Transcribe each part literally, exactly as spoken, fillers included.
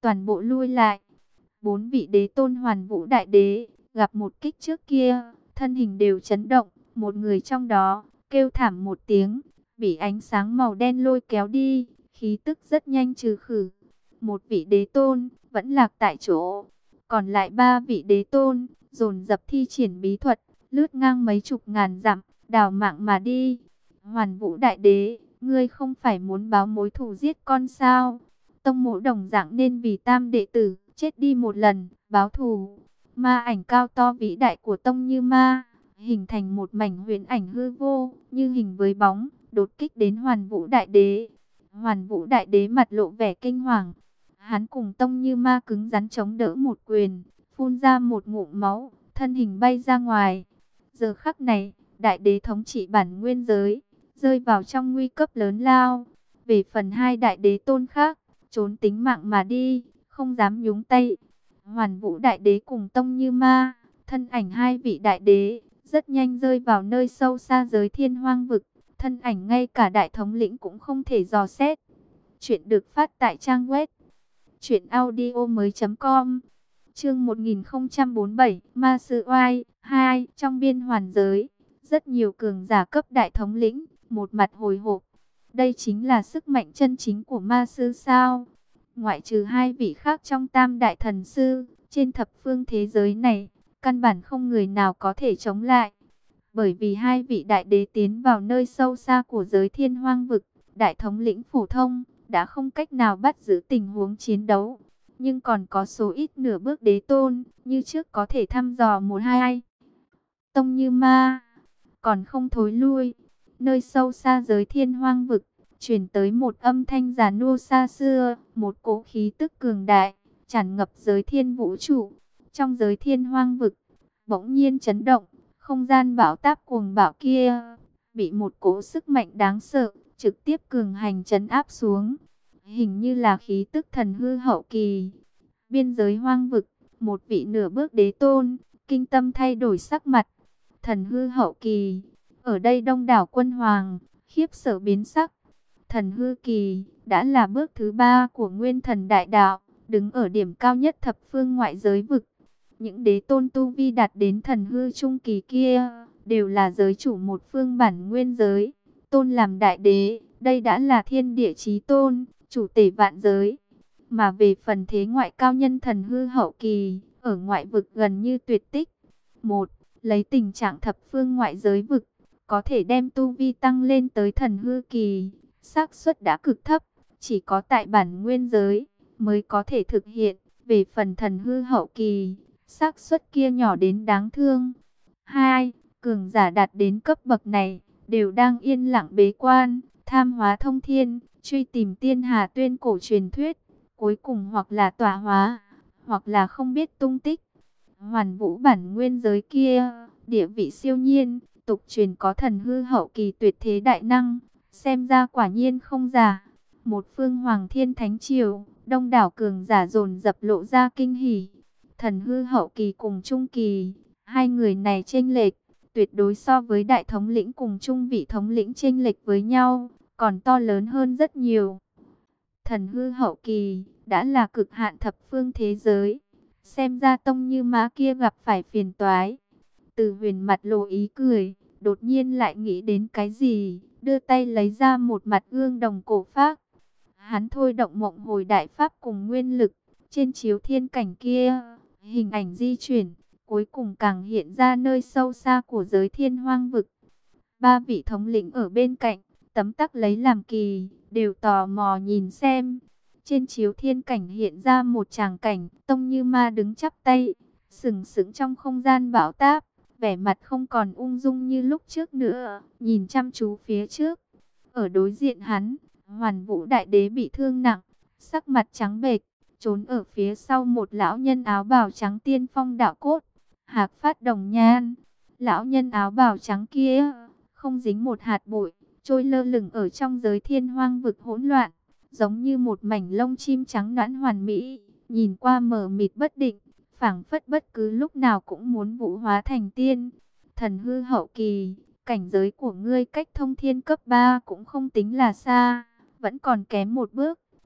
toàn bộ lui lại. Bốn vị đế tôn Hoàn Vũ Đại Đế gặp một kích trước kia, thân hình đều chấn động, một người trong đó kêu thảm một tiếng, bị ánh sáng màu đen lôi kéo đi, khí tức rất nhanh trừ khử. Một vị đế tôn vẫn lạc tại chỗ, còn lại ba vị đế tôn dồn dập thi triển bí thuật, lướt ngang mấy chục ngàn dặm, đào mạng mà đi. Hoàn Vũ Đại Đế, ngươi không phải muốn báo mối thù giết con sao? Tông mộ đồng dạng nên vì tam đệ tử chết đi một lần, báo thù. Ma ảnh cao to vĩ đại của Tông Như Ma, hình thành một mảnh huyền ảnh hư vô, như hình với bóng, đột kích đến Hoàn Vũ Đại Đế. Hoàn Vũ Đại Đế mặt lộ vẻ kinh hoàng. Hắn cùng Tông Như Ma cứng rắn chống đỡ một quyền, phun ra một ngụm máu, thân hình bay ra ngoài. Giờ khắc này, Đại Đế thống trị bản nguyên giới, rơi vào trong nguy cấp lớn lao. Về phần hai Đại Đế tôn khác, trốn tính mạng mà đi, không dám nhúng tay. Hoàn Vũ Đại Đế cùng Tông Như Ma, thân ảnh hai vị Đại Đế, rất nhanh rơi vào nơi sâu xa giới Thiên Hoang vực. Thân ảnh ngay cả đại thống lĩnh cũng không thể dò xét. Chuyện được phát tại trang web truyện audio mới chấm com. Chương một nghìn không trăm bốn mươi bảy, Ma Sư Oai hai. Trong biên hoàn giới, rất nhiều cường giả cấp đại thống lĩnh, một mặt hồi hộp. Đây chính là sức mạnh chân chính của ma sư sao? Ngoại trừ hai vị khác trong tam đại thần sư, trên thập phương thế giới này, căn bản không người nào có thể chống lại. Bởi vì hai vị đại đế tiến vào nơi sâu xa của giới Thiên Hoang vực, đại thống lĩnh phổ thông đã không cách nào bắt giữ tình huống chiến đấu. Nhưng còn có số ít nửa bước đế tôn, như trước có thể thăm dò một hai. Tông Như Ma còn không thối lui. Nơi sâu xa giới Thiên Hoang vực, truyền tới một âm thanh già nua xa xưa, một cỗ khí tức cường đại, tràn ngập giới thiên vũ trụ. Trong giới Thiên Hoang vực, bỗng nhiên chấn động, không gian bão táp cuồng bạo kia, bị một cỗ sức mạnh đáng sợ, trực tiếp cường hành trấn áp xuống. Hình như là khí tức thần hư hậu kỳ. Biên giới hoang vực, một vị nửa bước đế tôn, kinh tâm thay đổi sắc mặt. Thần hư hậu kỳ, ở đây đông đảo quân hoàng, khiếp sợ biến sắc. Thần hư kỳ, đã là bước thứ ba của nguyên thần đại đạo, đứng ở điểm cao nhất thập phương ngoại giới vực. Những đế tôn tu vi đạt đến thần hư trung kỳ kia, đều là giới chủ một phương bản nguyên giới. Tôn làm đại đế, đây đã là thiên địa chí tôn, chủ tể vạn giới. Mà về phần thế ngoại cao nhân thần hư hậu kỳ, ở ngoại vực gần như tuyệt tích. Một, lấy tình trạng thập phương ngoại giới vực, có thể đem tu vi tăng lên tới thần hư kỳ, xác suất đã cực thấp, chỉ có tại bản nguyên giới mới có thể thực hiện. Về phần thần hư hậu kỳ, xác suất kia nhỏ đến đáng thương. Hai, cường giả đạt đến cấp bậc này, đều đang yên lặng bế quan, tham hóa thông thiên, truy tìm tiên hà tuyên cổ truyền thuyết, cuối cùng hoặc là tọa hóa, hoặc là không biết tung tích. Hoàn Vũ bản nguyên giới kia, địa vị siêu nhiên, tục truyền có thần hư hậu kỳ tuyệt thế đại năng, xem ra quả nhiên không giả. Một phương hoàng thiên thánh triều, đông đảo cường giả dồn dập lộ ra kinh hỉ. Thần hư hậu kỳ cùng trung kỳ, hai người này chênh lệch, tuyệt đối so với đại thống lĩnh cùng trung vị thống lĩnh chênh lệch với nhau, còn to lớn hơn rất nhiều. Thần hư hậu kỳ, đã là cực hạn thập phương thế giới. Xem ra Tông Như Ma kia gặp phải phiền toái. Từ Huyền mặt lộ ý cười, đột nhiên lại nghĩ đến cái gì, đưa tay lấy ra một mặt gương đồng cổ phác. Hắn thôi động mộng hồi đại pháp cùng nguyên lực, trên chiếu thiên cảnh kia, hình ảnh di chuyển, cuối cùng càng hiện ra nơi sâu xa của giới Thiên Hoang vực. Ba vị thống lĩnh ở bên cạnh, tấm tắc lấy làm kỳ, đều tò mò nhìn xem. Trên chiếu thiên cảnh hiện ra một tràng cảnh, Tông Như Ma đứng chắp tay, sừng sững trong không gian bão táp, vẻ mặt không còn ung dung như lúc trước nữa, nhìn chăm chú phía trước. Ở đối diện hắn, Hoàn Vũ Đại Đế bị thương nặng, sắc mặt trắng bệch, trốn ở phía sau một lão nhân áo bào trắng tiên phong đạo cốt, hạc phát đồng nhan. Lão nhân áo bào trắng kia, không dính một hạt bụi, trôi lơ lửng ở trong giới Thiên Hoang vực hỗn loạn, giống như một mảnh lông chim trắng nõn hoàn mỹ, nhìn qua mờ mịt bất định, phảng phất bất cứ lúc nào cũng muốn vũ hóa thành tiên. Thần hư hậu kỳ, cảnh giới của ngươi cách thông thiên cấp ba cũng không tính là xa, vẫn còn kém một bước.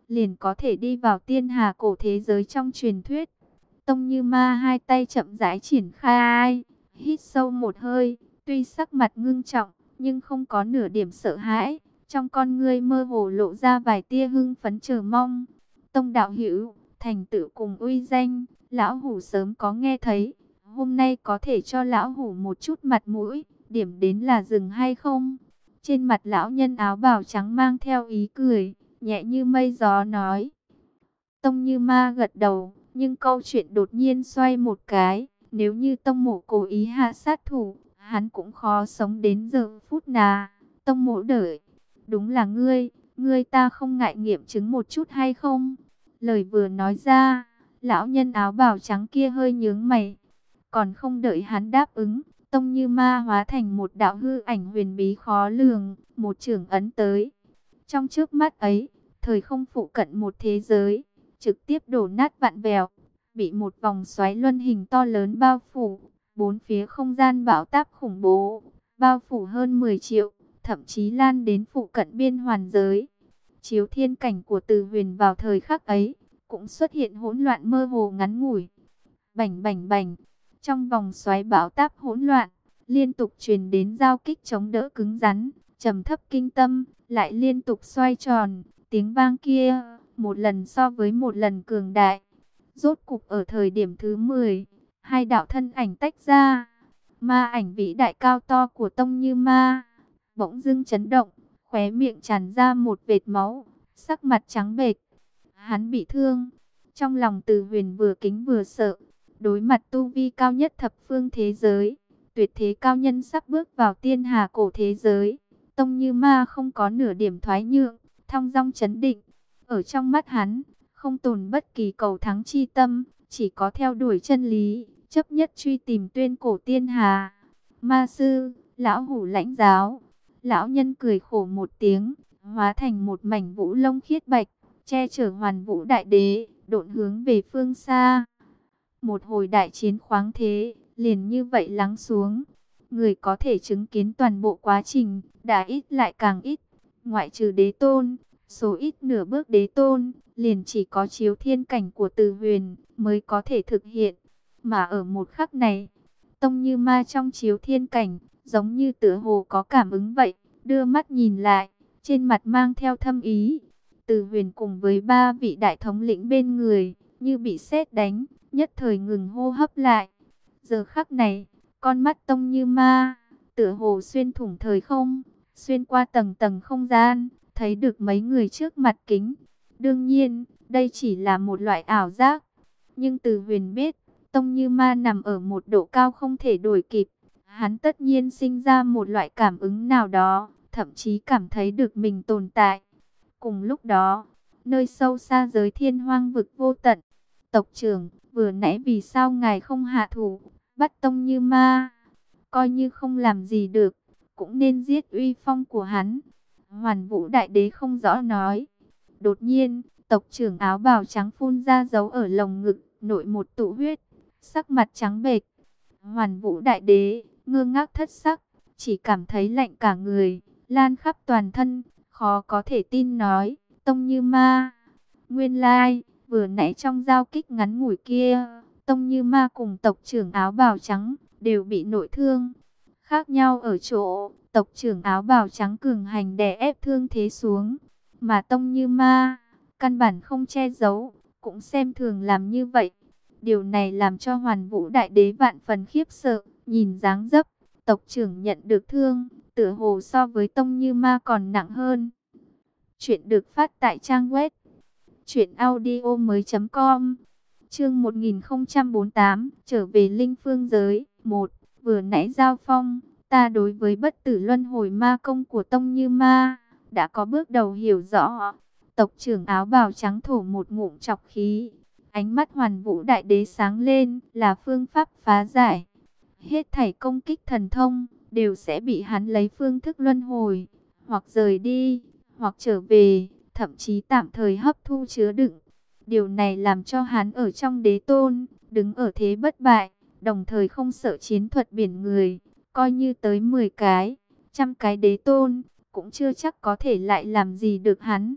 liền có thể đi vào tiên hà cổ thế giới trong truyền thuyết. Tông Như Ma hai tay chậm rãi triển khai, hít sâu một hơi, tuy sắc mặt ngưng trọng, nhưng không có nửa điểm sợ hãi, trong con ngươi mơ hồ lộ ra vài tia hưng phấn chờ mong. Tông đạo hữu, thành tựu cùng uy danh, lão hủ sớm có nghe thấy, hôm nay có thể cho lão hủ một chút mặt mũi, điểm đến là dừng hay không? Trên mặt lão nhân áo bào trắng mang theo ý cười, nhẹ như mây gió nói. Tông Như Ma gật đầu, nhưng câu chuyện đột nhiên xoay một cái, nếu như Tông Mộ cố ý hạ sát thủ, hắn cũng khó sống đến giờ phút nào. Tông Mộ đợi, đúng là ngươi, ngươi ta không ngại nghiệm chứng một chút hay không? Lời vừa nói ra, lão nhân áo bào trắng kia hơi nhướng mày, còn không đợi hắn đáp ứng, Tông Như Ma hóa thành một đạo hư ảnh huyền bí khó lường, một chưởng ấn tới. Trong chớp mắt ấy, thời không phụ cận một thế giới, trực tiếp đổ nát vạn vẹo, bị một vòng xoáy luân hình to lớn bao phủ, bốn phía không gian bão táp khủng bố, bao phủ hơn mười triệu, thậm chí lan đến phụ cận biên hoàn giới. Chiếu thiên cảnh của Từ Huyền vào thời khắc ấy, cũng xuất hiện hỗn loạn mơ hồ ngắn ngủi. Bành bành bành, trong vòng xoáy bão táp hỗn loạn, liên tục truyền đến giao kích chống đỡ cứng rắn, trầm thấp kinh tâm, lại liên tục xoay tròn, tiếng vang kia, một lần so với một lần cường đại. Rốt cục ở thời điểm thứ mười, hai đạo thân ảnh tách ra, ma ảnh vĩ đại cao to của Tông Như Ma, bỗng dưng chấn động, khóe miệng tràn ra một vệt máu, sắc mặt trắng bệch. Hắn bị thương, trong lòng Từ Huyền vừa kính vừa sợ, đối mặt tu vi cao nhất thập phương thế giới, tuyệt thế cao nhân sắp bước vào tiên hà cổ thế giới. Tông Như Ma không có nửa điểm thoái nhượng, thong dong chấn định. Ở trong mắt hắn, không tồn bất kỳ cầu thắng chi tâm, chỉ có theo đuổi chân lý, chấp nhất truy tìm tuyên cổ tiên hà. Ma sư, lão hủ lãnh giáo. Lão nhân cười khổ một tiếng, hóa thành một mảnh vũ lông khiết bạch, che chở Hoàn Vũ Đại Đế, độn hướng về phương xa. Một hồi đại chiến khoáng thế, liền như vậy lắng xuống. Người có thể chứng kiến toàn bộ quá trình, đã ít lại càng ít. Ngoại trừ đế tôn, số ít nửa bước đế tôn, liền chỉ có chiếu thiên cảnh của Từ Huyền mới có thể thực hiện. Mà ở một khắc này, Tông Như Ma trong chiếu thiên cảnh, giống như tựa hồ có cảm ứng vậy, đưa mắt nhìn lại, trên mặt mang theo thâm ý. Từ Huyền cùng với ba vị đại thống lĩnh bên người, như bị sét đánh, nhất thời ngừng hô hấp lại. Giờ khắc này, con mắt Tông Như Ma, tựa hồ xuyên thủng thời không, xuyên qua tầng tầng không gian, thấy được mấy người trước mặt kính. Đương nhiên, đây chỉ là một loại ảo giác. Nhưng Từ Huyền biết, Tông Như Ma nằm ở một độ cao không thể đuổi kịp. Hắn tất nhiên sinh ra một loại cảm ứng nào đó, thậm chí cảm thấy được mình tồn tại. Cùng lúc đó, nơi sâu xa giới thiên hoang vực vô tận, tộc trưởng, vừa nãy vì sao ngài không hạ thủ, bắt Tông Như Ma? Coi như không làm gì được, cũng nên giết uy phong của hắn. Hoàn Vũ Đại Đế không rõ nói. Đột nhiên, tộc trưởng áo bào trắng phun ra dấu ở lồng ngực, nội một tụ huyết, sắc mặt trắng bệch. Hoàn Vũ Đại Đế ngơ ngác thất sắc, chỉ cảm thấy lạnh cả người, lan khắp toàn thân, khó có thể tin nói, Tông Như Ma. Nguyên lai, vừa nãy trong giao kích ngắn ngủi kia, Tông Như Ma cùng tộc trưởng áo bào trắng đều bị nội thương. Khác nhau ở chỗ, tộc trưởng áo bào trắng cường hành đè ép thương thế xuống, mà Tông Như Ma căn bản không che giấu, cũng xem thường làm như vậy. Điều này làm cho Hoàn Vũ Đại Đế vạn phần khiếp sợ, nhìn dáng dấp tộc trưởng nhận được thương, tựa hồ so với Tông Như Ma còn nặng hơn. Chuyện được phát tại trang web truyện audio mới chấm com. Chương một nghìn không trăm bốn mươi tám, trở về Linh Phương giới. Một, vừa nãy giao phong, ta đối với bất tử luân hồi ma công của Tông Như Ma đã có bước đầu hiểu rõ. Tộc trưởng áo bào trắng thổ một ngụm trọc khí, ánh mắt Hoàn Vũ Đại Đế sáng lên, là phương pháp phá giải. Hết thảy công kích thần thông đều sẽ bị hắn lấy phương thức luân hồi, hoặc rời đi, hoặc trở về, thậm chí tạm thời hấp thu chứa đựng. Điều này làm cho hắn ở trong đế tôn, đứng ở thế bất bại, đồng thời không sợ chiến thuật biển người. Coi như tới mười cái, trăm cái đế tôn, cũng chưa chắc có thể lại làm gì được hắn.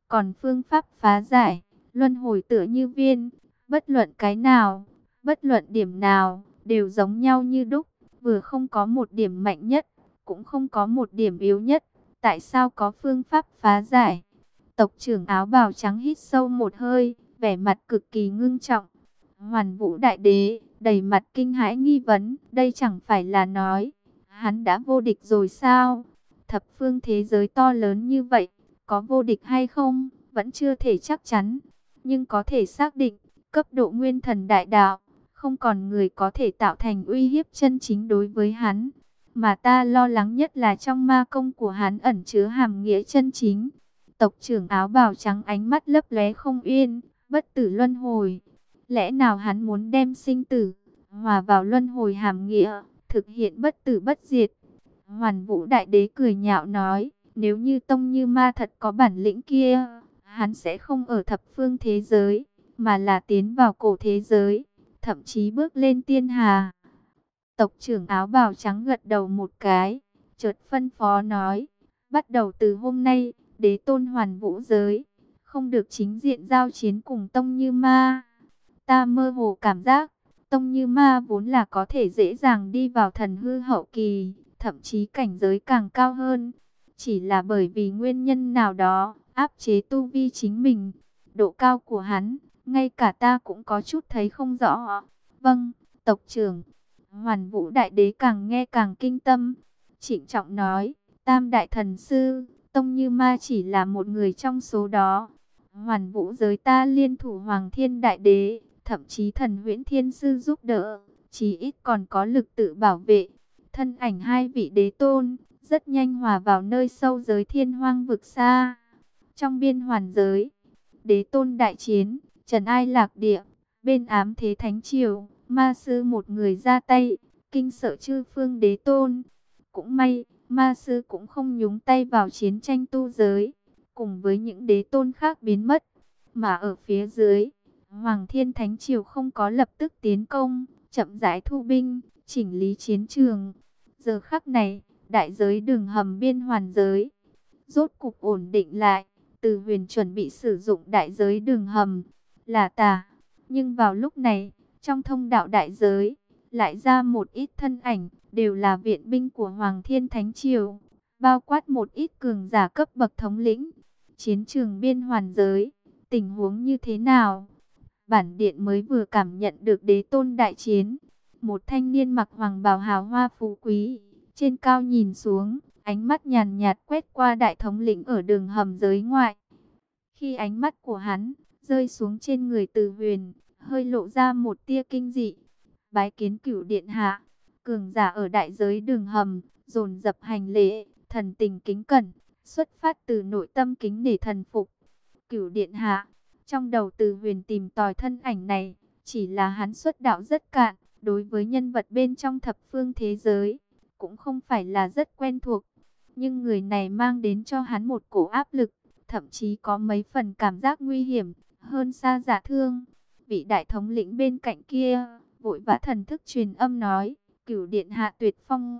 Còn phương pháp phá giải, luân hồi tựa như viên, bất luận cái nào, bất luận điểm nào, đều giống nhau như đúc, vừa không có một điểm mạnh nhất, cũng không có một điểm yếu nhất. Tại sao có phương pháp phá giải? Tộc trưởng áo bào trắng hít sâu một hơi, vẻ mặt cực kỳ ngưng trọng. Hoàn Vũ Đại Đế đầy mặt kinh hãi nghi vấn, đây chẳng phải là nói hắn đã vô địch rồi sao? Thập phương thế giới to lớn như vậy, có vô địch hay không, vẫn chưa thể chắc chắn, nhưng có thể xác định, cấp độ nguyên thần đại đạo, không còn người có thể tạo thành uy hiếp chân chính đối với hắn. Mà ta lo lắng nhất là trong ma công của hắn ẩn chứa hàm nghĩa chân chính. Tộc trưởng áo bào trắng ánh mắt lấp lóe không yên, bất tử luân hồi. Lẽ nào hắn muốn đem sinh tử, hòa vào luân hồi hàm nghĩa, thực hiện bất tử bất diệt? Hoàn Vũ Đại Đế cười nhạo nói, nếu như Tông Như Ma thật có bản lĩnh kia, hắn sẽ không ở thập phương thế giới, mà là tiến vào cổ thế giới, thậm chí bước lên tiên hà. Tộc trưởng áo bào trắng gật đầu một cái, chợt phân phó nói, bắt đầu từ hôm nay, Đế tôn Hoàn Vũ giới, không được chính diện giao chiến cùng Tông Như Ma. Ta mơ hồ cảm giác, Tông Như Ma vốn là có thể dễ dàng đi vào thần hư hậu kỳ, thậm chí cảnh giới càng cao hơn. Chỉ là bởi vì nguyên nhân nào đó, áp chế tu vi chính mình. Độ cao của hắn, ngay cả ta cũng có chút thấy không rõ. Vâng, tộc trưởng. Hoàn Vũ Đại Đế càng nghe càng kinh tâm. Trịnh trọng nói, Tam Đại Thần Sư, Tông Như Ma chỉ là một người trong số đó. Hoàn Vũ giới ta liên thủ Hoàng Thiên Đại Đế, thậm chí Thần Huyễn Thiên Sư giúp đỡ, chí ít còn có lực tự bảo vệ. Thân ảnh hai vị đế tôn, rất nhanh hòa vào nơi sâu giới thiên hoang vực xa. Trong biên hoàn giới, đế tôn đại chiến, trần ai lạc địa, bên ám thế thánh triều, ma sư một người ra tay, kinh sợ chư phương đế tôn. Cũng may, ma sư cũng không nhúng tay vào chiến tranh tu giới, cùng với những đế tôn khác biến mất. Mà ở phía dưới, Hoàng Thiên Thánh Triều không có lập tức tiến công, chậm rãi thu binh, chỉnh lý chiến trường. Giờ khắc này, đại giới đường hầm biên hoàn giới rốt cục ổn định lại. Từ Huyền chuẩn bị sử dụng đại giới đường hầm là tà, nhưng vào lúc này, trong thông đạo đại giới lại ra một ít thân ảnh, đều là viện binh của Hoàng Thiên Thánh Triều, bao quát một ít cường giả cấp bậc thống lĩnh. Chiến trường biên hoàn giới, tình huống như thế nào? Bản điện mới vừa cảm nhận được đế tôn đại chiến. Một thanh niên mặc hoàng bào hào hoa phú quý, trên cao nhìn xuống, ánh mắt nhàn nhạt quét qua đại thống lĩnh ở đường hầm giới ngoại. Khi ánh mắt của hắn rơi xuống trên người Từ Huyền, hơi lộ ra một tia kinh dị. Bái kiến Cửu điện hạ. Cường giả ở đại giới đường hầm dồn dập hành lễ, thần tình kính cẩn, xuất phát từ nội tâm kính nể thần phục. Cửu điện hạ. Trong đầu Từ Huyền tìm tòi thân ảnh này, chỉ là hắn xuất đạo rất cạn, đối với nhân vật bên trong thập phương thế giới cũng không phải là rất quen thuộc. Nhưng người này mang đến cho hắn một cổ áp lực, thậm chí có mấy phần cảm giác nguy hiểm, hơn xa Dạ Thương. Vị đại thống lĩnh bên cạnh kia, vội vã thần thức truyền âm nói, Cửu điện hạ tuyệt phong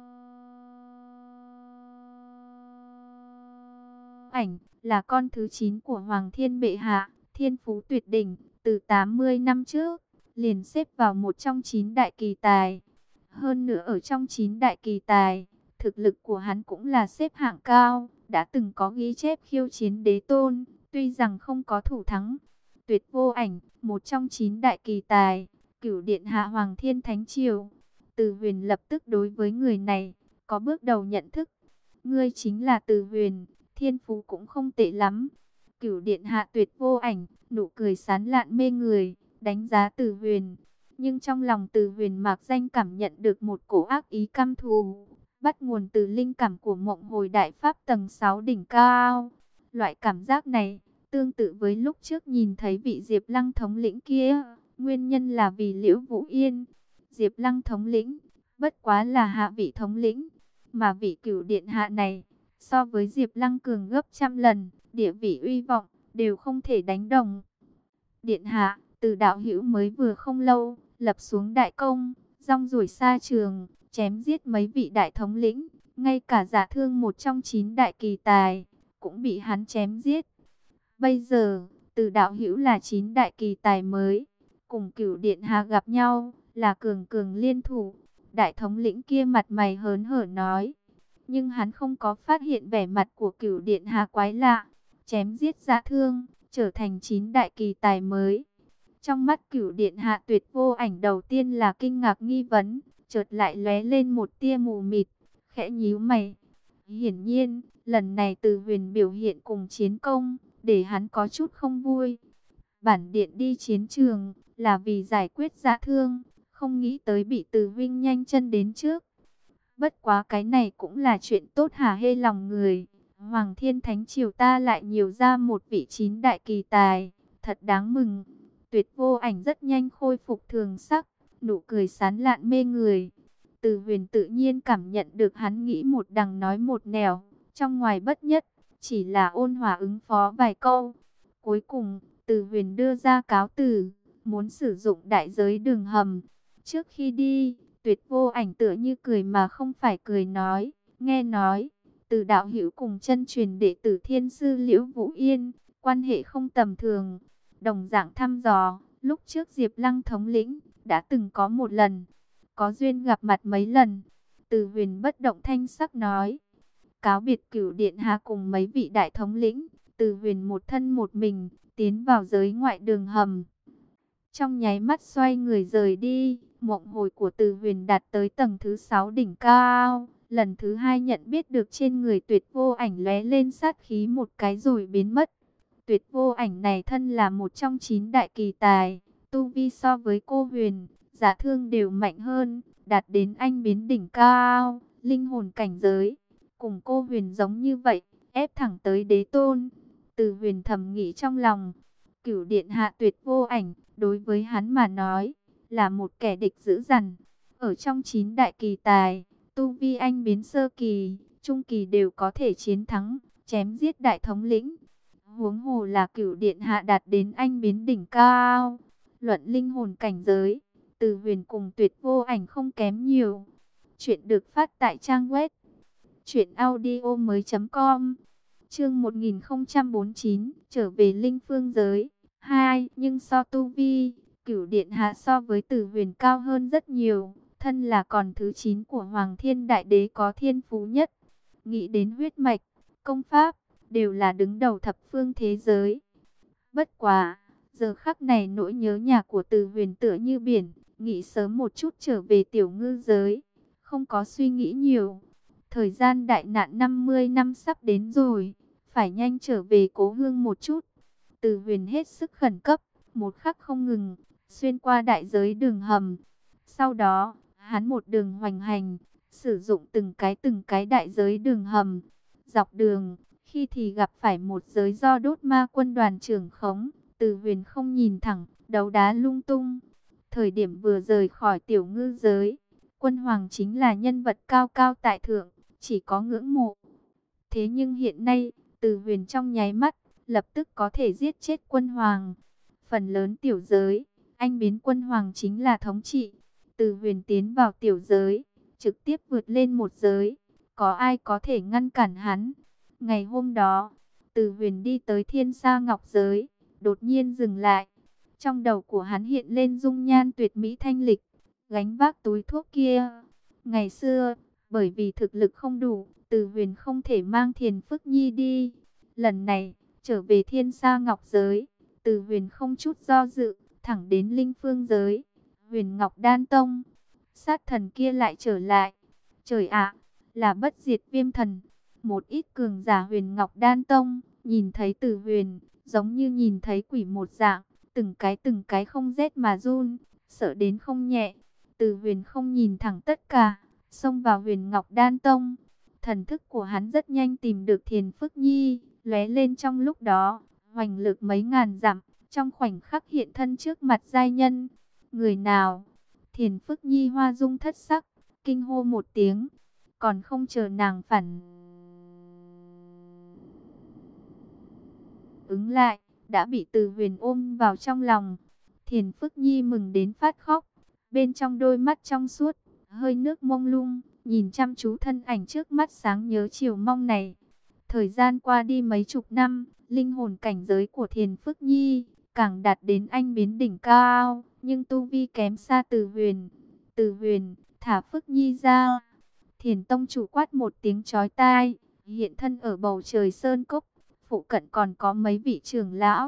ảnh, là con thứ chín của Hoàng Thiên bệ hạ, thiên phú tuyệt đỉnh, từ tám mươi năm trước, liền xếp vào một trong chín đại kỳ tài. Hơn nữa ở trong chín đại kỳ tài, thực lực của hắn cũng là xếp hạng cao, đã từng có ghi chép khiêu chiến đế tôn, tuy rằng không có thủ thắng. Tuyệt vô ảnh, một trong chín đại kỳ tài, Cửu điện hạ Hoàng Thiên Thánh Triều. Từ Huyền lập tức đối với người này có bước đầu nhận thức. Ngươi chính là Từ Huyền, thiên phú cũng không tệ lắm. Cửu điện hạ tuyệt vô ảnh, nụ cười sán lạn mê người, đánh giá Từ Huyền. Nhưng trong lòng Từ Huyền mạc danh cảm nhận được một cổ ác ý căm thù, bắt nguồn từ linh cảm của mộng hồi đại pháp tầng sáu đỉnh cao. Loại cảm giác này, tương tự với lúc trước nhìn thấy vị Diệp Lăng thống lĩnh kia, nguyên nhân là vì Liễu Vũ Yên. Diệp Lăng thống lĩnh, bất quá là hạ vị thống lĩnh, mà vị Cửu điện hạ này, so với Diệp Lăng cường gấp trăm lần, địa vị uy vọng, đều không thể đánh đồng. Điện hạ, từ đạo hữu mới vừa không lâu, lập xuống đại công, rong ruổi xa trường, chém giết mấy vị đại thống lĩnh, ngay cả Dạ Thương một trong chín đại kỳ tài, cũng bị hắn chém giết. Bây giờ, Từ đạo hữu là chín đại kỳ tài mới, cùng Cửu Điện Hạ gặp nhau, là cường cường liên thủ. Đại thống lĩnh kia mặt mày hớn hở nói. Nhưng hắn không có phát hiện vẻ mặt của Cửu Điện Hạ quái lạ. Chém giết dã thương, trở thành chín đại kỳ tài mới. Trong mắt Cửu Điện Hạ Tuyệt Vô Ảnh đầu tiên là kinh ngạc nghi vấn, chợt lại lóe lên một tia mù mịt, khẽ nhíu mày. Hiển nhiên, lần này Từ Huyền biểu hiện cùng chiến công, để hắn có chút không vui. Bản điện đi chiến trường, là vì giải quyết dã thương, không nghĩ tới bị Từ Vinh nhanh chân đến trước. Bất quá cái này cũng là chuyện tốt hả hê lòng người. Hoàng Thiên Thánh Triều ta lại nhiều ra một vị chín đại kỳ tài, thật đáng mừng. Tuyệt Vô Ảnh rất nhanh khôi phục thường sắc, nụ cười sán lạn mê người. Từ Huyền tự nhiên cảm nhận được hắn nghĩ một đằng nói một nẻo, trong ngoài bất nhất, chỉ là ôn hòa ứng phó vài câu. Cuối cùng, Từ Huyền đưa ra cáo từ, muốn sử dụng đại giới đường hầm. Trước khi đi, Tuyệt Vô Ảnh tựa như cười mà không phải cười nói, nghe nói, Từ đạo hữu cùng chân truyền đệ tử Thiên sư Liễu Vũ Yên, quan hệ không tầm thường. Đồng dạng thăm dò, lúc trước Diệp Lăng thống lĩnh, đã từng có một lần, có duyên gặp mặt mấy lần. Từ Huyền bất động thanh sắc nói, cáo biệt Cửu Điện Hạ cùng mấy vị đại thống lĩnh, Từ Huyền một thân một mình, tiến vào giới ngoại đường hầm. Trong nháy mắt xoay người rời đi, mộng hồi của Từ Huyền đạt tới tầng thứ sáu đỉnh cao. Lần thứ hai nhận biết được trên người Tuyệt Vô Ảnh lóe lên sát khí một cái rồi biến mất. Tuyệt Vô Ảnh này thân là một trong chín đại kỳ tài, tu vi so với cô Huyền, Dã Thương đều mạnh hơn, đạt đến anh biến đỉnh cao, linh hồn cảnh giới. Cùng cô Huyền giống như vậy, ép thẳng tới đế tôn. Từ Huyền thầm nghĩ trong lòng, Cửu Điện Hạ Tuyệt Vô Ảnh, đối với hắn mà nói, là một kẻ địch dữ dằn. Ở trong chín đại kỳ tài, tu vi anh biến sơ kỳ, trung kỳ đều có thể chiến thắng, chém giết đại thống lĩnh. Huống hồ là Cửu Điện Hạ đạt đến anh biến đỉnh cao. Luận linh hồn cảnh giới, Từ Huyền cùng Tuyệt Vô Ảnh không kém nhiều. Chuyện được phát tại trang web truyện audio mới chấm com. Chương một nghìn không trăm bốn mươi chín, trở về linh phương giới. Hai, nhưng so tu vi, Cửu Điện Hạ so với Từ Huyền cao hơn rất nhiều, thân là còn thứ chín của Hoàng Thiên Đại Đế có thiên phú nhất. Nghĩ đến huyết mạch, công pháp, đều là đứng đầu thập phương thế giới. Bất quá, giờ khắc này nỗi nhớ nhà của Từ Huyền tựa như biển, nghĩ sớm một chút trở về tiểu ngư giới, không có suy nghĩ nhiều. Thời gian đại nạn năm mươi năm sắp đến rồi, phải nhanh trở về cố hương một chút. Từ Huyền hết sức khẩn cấp, một khắc không ngừng, xuyên qua đại giới đường hầm. Sau đó, hắn một đường hoành hành, sử dụng từng cái từng cái đại giới đường hầm. Dọc đường, khi thì gặp phải một giới do đốt ma quân đoàn trưởng khống, Từ Huyền không nhìn thẳng, đấu đá lung tung. Thời điểm vừa rời khỏi tiểu ngư giới, quân hoàng chính là nhân vật cao cao tại thượng, chỉ có ngưỡng mộ. Thế nhưng hiện nay, Từ Huyền trong nháy mắt, lập tức có thể giết chết quân hoàng. Phần lớn tiểu giới, anh biến quân hoàng chính là thống trị. Từ Huyền tiến vào tiểu giới, trực tiếp vượt lên một giới. Có ai có thể ngăn cản hắn? Ngày hôm đó, Từ Huyền đi tới Thiên Sa Ngọc giới, đột nhiên dừng lại. Trong đầu của hắn hiện lên dung nhan tuyệt mỹ thanh lịch, gánh vác túi thuốc kia. Ngày xưa, bởi vì thực lực không đủ, Từ Huyền không thể mang Thiền Phức Nhi đi. Lần này, trở về Thiên Sa Ngọc giới, Từ Huyền không chút do dự, thẳng đến Linh Phương giới, Huyền Ngọc Đan Tông. Sát thần kia lại trở lại. Trời ạ, là Bất Diệt Viêm Thần. Một ít cường giả Huyền Ngọc Đan Tông, nhìn thấy Từ Huyền, giống như nhìn thấy quỷ một dạng, từng cái từng cái không rét mà run, sợ đến không nhẹ. Từ Huyền không nhìn thẳng tất cả, xông vào Huyền Ngọc Đan Tông. Thần thức của hắn rất nhanh tìm được Thiền Phức Nhi, lóe lên trong lúc đó, hoành lực mấy ngàn dặm, trong khoảnh khắc hiện thân trước mặt giai nhân. Người nào? Thiền Phức Nhi hoa dung thất sắc, kinh hô một tiếng, còn không chờ nàng phản ứng lại, đã bị Từ Huyền ôm vào trong lòng. Thiền Phức Nhi mừng đến phát khóc, bên trong đôi mắt trong suốt, hơi nước mông lung, nhìn chăm chú thân ảnh trước mắt sáng nhớ chiều mong này. Thời gian qua đi mấy chục năm, linh hồn cảnh giới của Thiền Phước Nhi càng đạt đến anh biến đỉnh cao, nhưng tu vi kém xa Từ Huyền. Từ Huyền, thả Phước Nhi ra. Thiền tông chủ quát một tiếng chói tai, hiện thân ở bầu trời sơn cốc, phụ cận còn có mấy vị trưởng lão.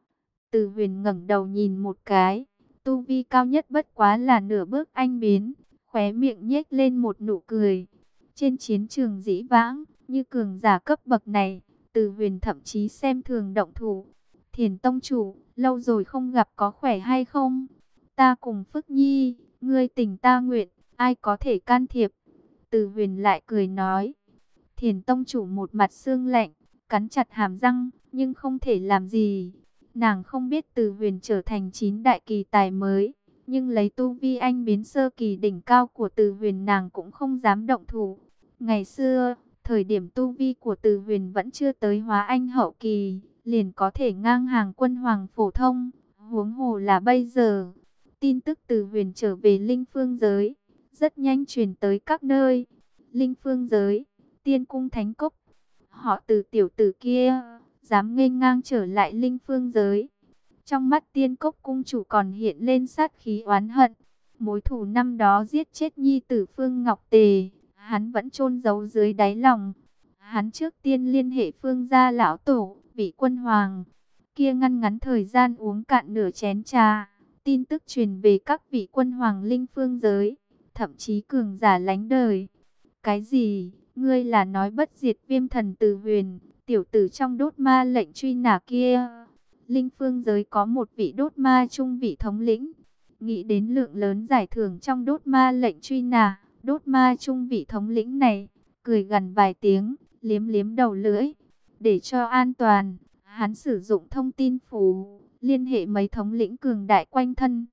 Từ Huyền ngẩng đầu nhìn một cái, tu vi cao nhất bất quá là nửa bước anh biến, khóe miệng nhếch lên một nụ cười. Trên chiến trường dĩ vãng, như cường giả cấp bậc này, Từ Huyền thậm chí xem thường động thủ. Thiền tông chủ, lâu rồi không gặp, có khỏe hay không? Ta cùng Phước Nhi, ngươi tình ta nguyện, ai có thể can thiệp? Từ Huyền lại cười nói. Thiền tông chủ một mặt sương lạnh, cắn chặt hàm răng, nhưng không thể làm gì. Nàng không biết Từ Huyền trở thành chín đại kỳ tài mới, nhưng lấy tu vi anh biến sơ kỳ đỉnh cao của Từ Huyền, nàng cũng không dám động thủ. Ngày xưa, thời điểm tu vi của Từ Huyền vẫn chưa tới hóa anh hậu kỳ, liền có thể ngang hàng quân hoàng phổ thông, huống hồ là bây giờ. Tin tức Từ Huyền trở về Linh Phương giới rất nhanh truyền tới các nơi. Linh Phương giới, Tiên cung Thánh Cốc, họ Từ tiểu tử kia dám nghênh ngang trở lại Linh Phương giới. Trong mắt Tiên Cốc cung chủ còn hiện lên sát khí oán hận. Mối thù năm đó giết chết nhi tử Phương Ngọc Tề, hắn vẫn chôn giấu dưới đáy lòng. Hắn trước tiên liên hệ Phương gia lão tổ, vị quân hoàng kia, ngăn ngắn thời gian uống cạn nửa chén trà, tin tức truyền về các vị quân hoàng Linh Phương giới, thậm chí cường giả lánh đời. Cái gì? Ngươi là nói bất diệt Viêm thần Từ Huyền, tiểu tử trong đốt ma lệnh truy nã kia? Linh Phương giới có một vị đốt ma trung vị thống lĩnh. Nghĩ đến lượng lớn giải thưởng trong đốt ma lệnh truy nã, đốt ma trung vị thống lĩnh này cười gằn vài tiếng, liếm liếm đầu lưỡi. Để cho an toàn, hắn sử dụng thông tin phù, liên hệ mấy thống lĩnh cường đại quanh thân.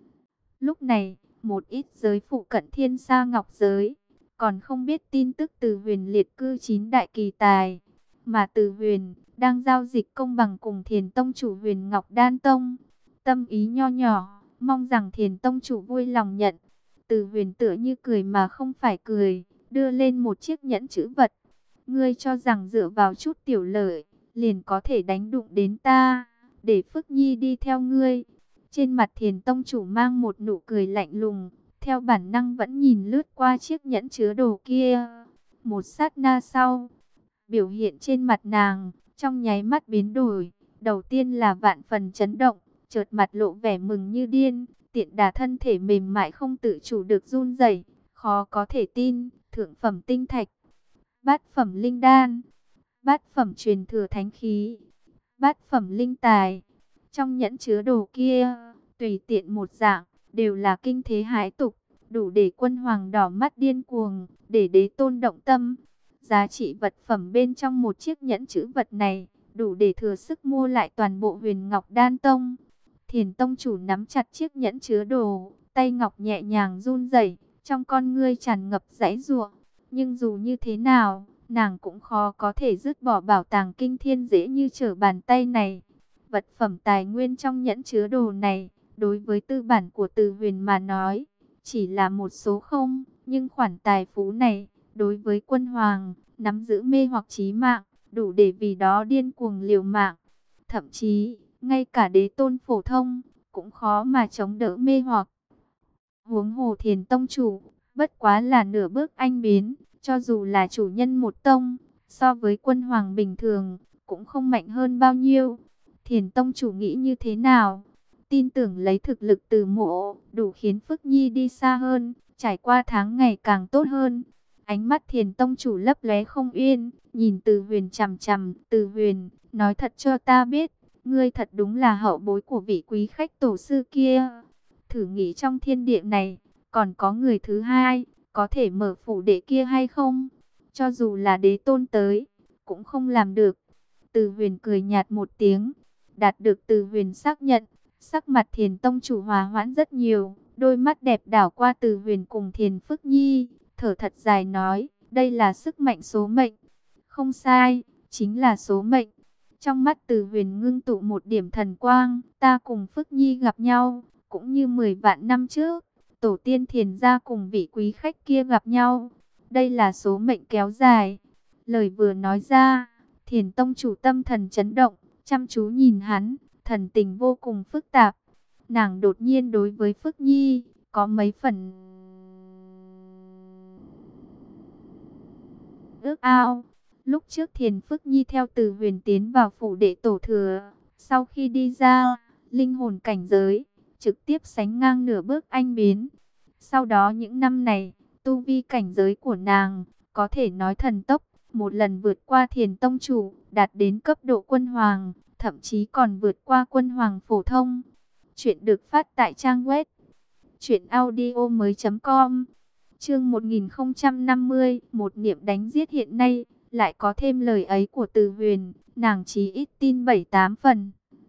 Lúc này, một ít giới phụ cận Thiên Sa Ngọc giới còn không biết tin tức Từ Huyền liệt cư chín đại kỳ tài, mà Từ Huyền đang giao dịch công bằng cùng Thiền tông chủ Huyền Ngọc Đan Tông. Tâm ý nho nhỏ, mong rằng Thiền tông chủ vui lòng nhận. Từ Huyền tựa như cười mà không phải cười, đưa lên một chiếc nhẫn chữ vật. Ngươi cho rằng dựa vào chút tiểu lợi liền có thể đánh đụng đến ta, để Phước Nhi đi theo ngươi? Trên mặt Thiền tông chủ mang một nụ cười lạnh lùng, theo bản năng vẫn nhìn lướt qua chiếc nhẫn chứa đồ kia. Một sát na sau, biểu hiện trên mặt nàng trong nháy mắt biến đổi. Đầu tiên là vạn phần chấn động, chợt mặt lộ vẻ mừng như điên, tiện đà thân thể mềm mại không tự chủ được run rẩy. Khó có thể tin, thượng phẩm tinh thạch, bát phẩm linh đan, bát phẩm truyền thừa thánh khí, bát phẩm linh tài. Trong nhẫn chứa đồ kia, tùy tiện một dạng đều là kinh thế hãi tục, đủ để quân hoàng đỏ mắt điên cuồng, để đế tôn động tâm. Giá trị vật phẩm bên trong một chiếc nhẫn chữ vật này đủ để thừa sức mua lại toàn bộ Huyền Ngọc Đan Tông. Thiền tông chủ nắm chặt chiếc nhẫn chứa đồ, tay ngọc nhẹ nhàng run rẩy, trong con ngươi tràn ngập giãy giụa. Nhưng dù như thế nào, nàng cũng khó có thể dứt bỏ bảo tàng kinh thiên dễ như trở bàn tay này. Vật phẩm tài nguyên trong nhẫn chứa đồ này, đối với tư bản của Từ Huyền mà nói, chỉ là một số không, nhưng khoản tài phú này, đối với quân hoàng, nắm giữ mê hoặc chí mạng, đủ để vì đó điên cuồng liều mạng. Thậm chí, ngay cả đế tôn phổ thông, cũng khó mà chống đỡ mê hoặc. Huống hồ Thiền tông chủ, bất quá là nửa bước anh biến, cho dù là chủ nhân một tông, so với quân hoàng bình thường, cũng không mạnh hơn bao nhiêu. Thiền tông chủ nghĩ như thế nào? Tin tưởng lấy thực lực Từ Mộ, đủ khiến Phước Nhi đi xa hơn, trải qua tháng ngày càng tốt hơn. Ánh mắt Thiền tông chủ lấp lóe không yên, nhìn Từ Huyền chằm chằm. Từ Huyền, nói thật cho ta biết, ngươi thật đúng là hậu bối của vị quý khách tổ sư kia. Thử nghĩ trong thiên địa này, còn có người thứ hai, có thể mở phủ đệ kia hay không? Cho dù là đế tôn tới, cũng không làm được. Từ Huyền cười nhạt một tiếng, đạt được Từ Huyền xác nhận, sắc mặt Thiền tông chủ hòa hoãn rất nhiều, đôi mắt đẹp đảo qua Từ Huyền cùng Thiền Phước Nhi, thở thật dài nói, đây là sức mạnh số mệnh. Không sai, chính là số mệnh. Trong mắt Từ Huyền ngưng tụ một điểm thần quang, ta cùng Phước Nhi gặp nhau, cũng như mười vạn năm trước, tổ tiên Thiền gia cùng vị quý khách kia gặp nhau. Đây là số mệnh kéo dài. Lời vừa nói ra, Thiền tông chủ tâm thần chấn động, chăm chú nhìn hắn, thần tình vô cùng phức tạp. Nàng đột nhiên đối với Phước Nhi có mấy phần ước ao. Lúc trước Thiền Phước Nhi theo Từ Huyền tiến vào phủ đệ tổ thừa, sau khi đi ra, linh hồn cảnh giới trực tiếp sánh ngang nửa bước anh biến. Sau đó những năm này, tu vi cảnh giới của nàng có thể nói thần tốc, một lần vượt qua Thiền tông chủ, đạt đến cấp độ quân hoàng, thậm chí còn vượt qua quân hoàng phổ thông. Chuyện được phát tại trang web truyện audio mới.com. Chương một nghìn không trăm năm mươi, một niệm đánh giết. Hiện nay lại có thêm lời ấy của Từ Huyền, nàng chí ít tin bảy tám phần.